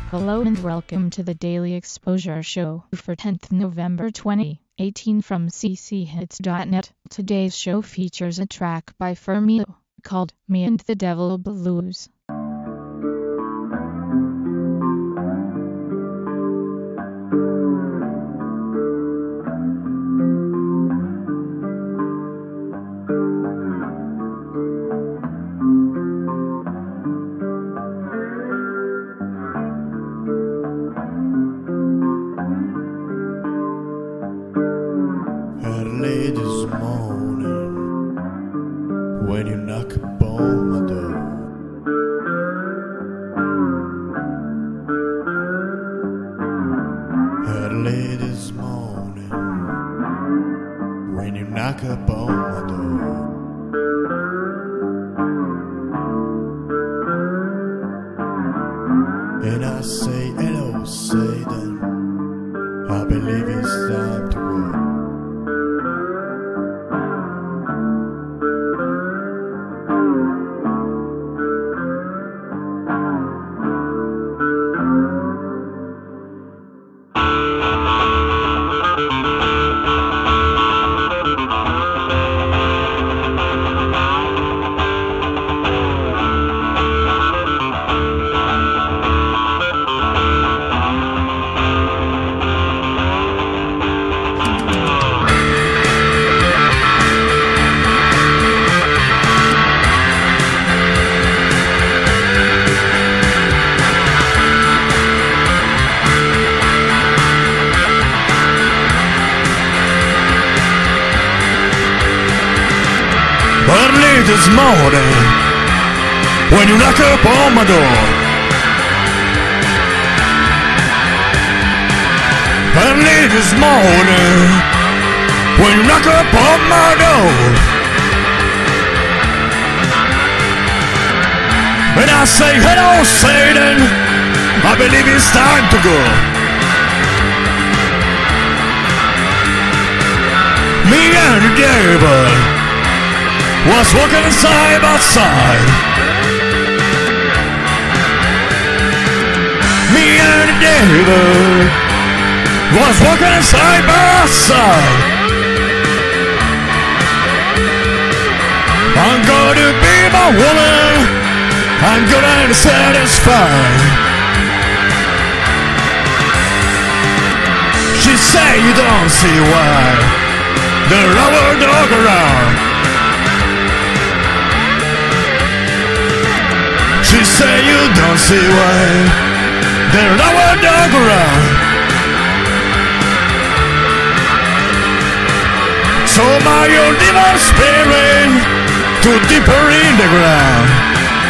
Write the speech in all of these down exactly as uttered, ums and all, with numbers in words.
Hello and welcome to the Daily Exposure Show for tenth November twenty eighteen from c c hits dot net. Today's show features a track by Fermio called Me and the Devil Blues. Early this morning, when you knock upon my door, early this morning, when you knock upon my door, and I say hello, Satan, I believe it's time to go. Early this morning, when you knock upon my door, early this morning, when you knock upon my door, and I say hello, Satan, I believe it's time to go. Me and the devil was walking side by side. Me and the devil was walking side by side. I'm gonna be my woman, I'm gonna satisfy. She say you don't see why the rubber dog around. She say you don't see why there's no one dog around. So my old demon spirit too deeper in the ground.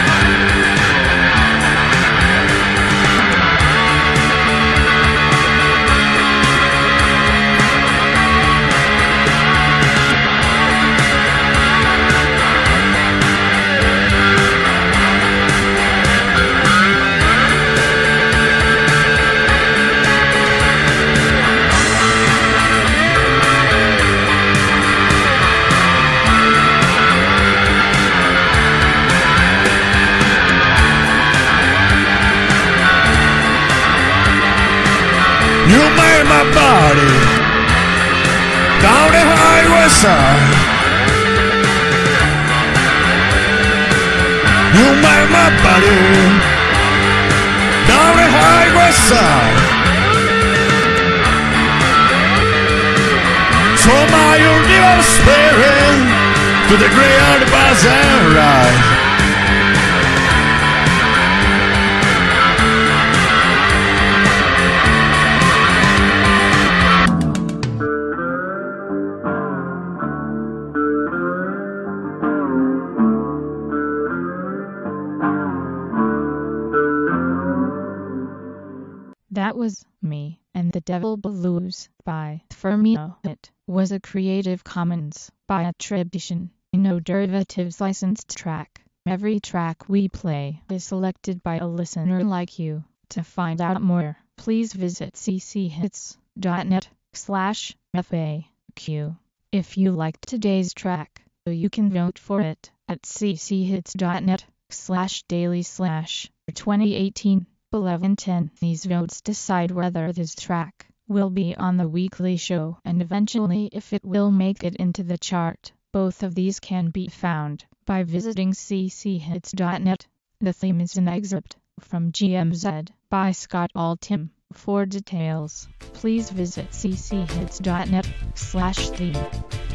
You made my body down the highway side. You made my body down the highway side. So my your evil spirit to the graveyard pass and ride. That was Me and the Devil Blues by Fermio. It was a Creative Commons by attribution, no derivatives licensed track. Every track we play is selected by a listener like you. To find out more, please visit c c hits dot net slash F A Q. If you liked today's track, you can vote for it at c c hits dot net slash daily slash twenty eighteen. eleven ten. These votes decide whether this track will be on the weekly show and eventually if it will make it into the chart. Both of these can be found by visiting c c hits dot net. The theme is an excerpt from G M Z by Scott Altham. For details, please visit c c hits dot net slash theme.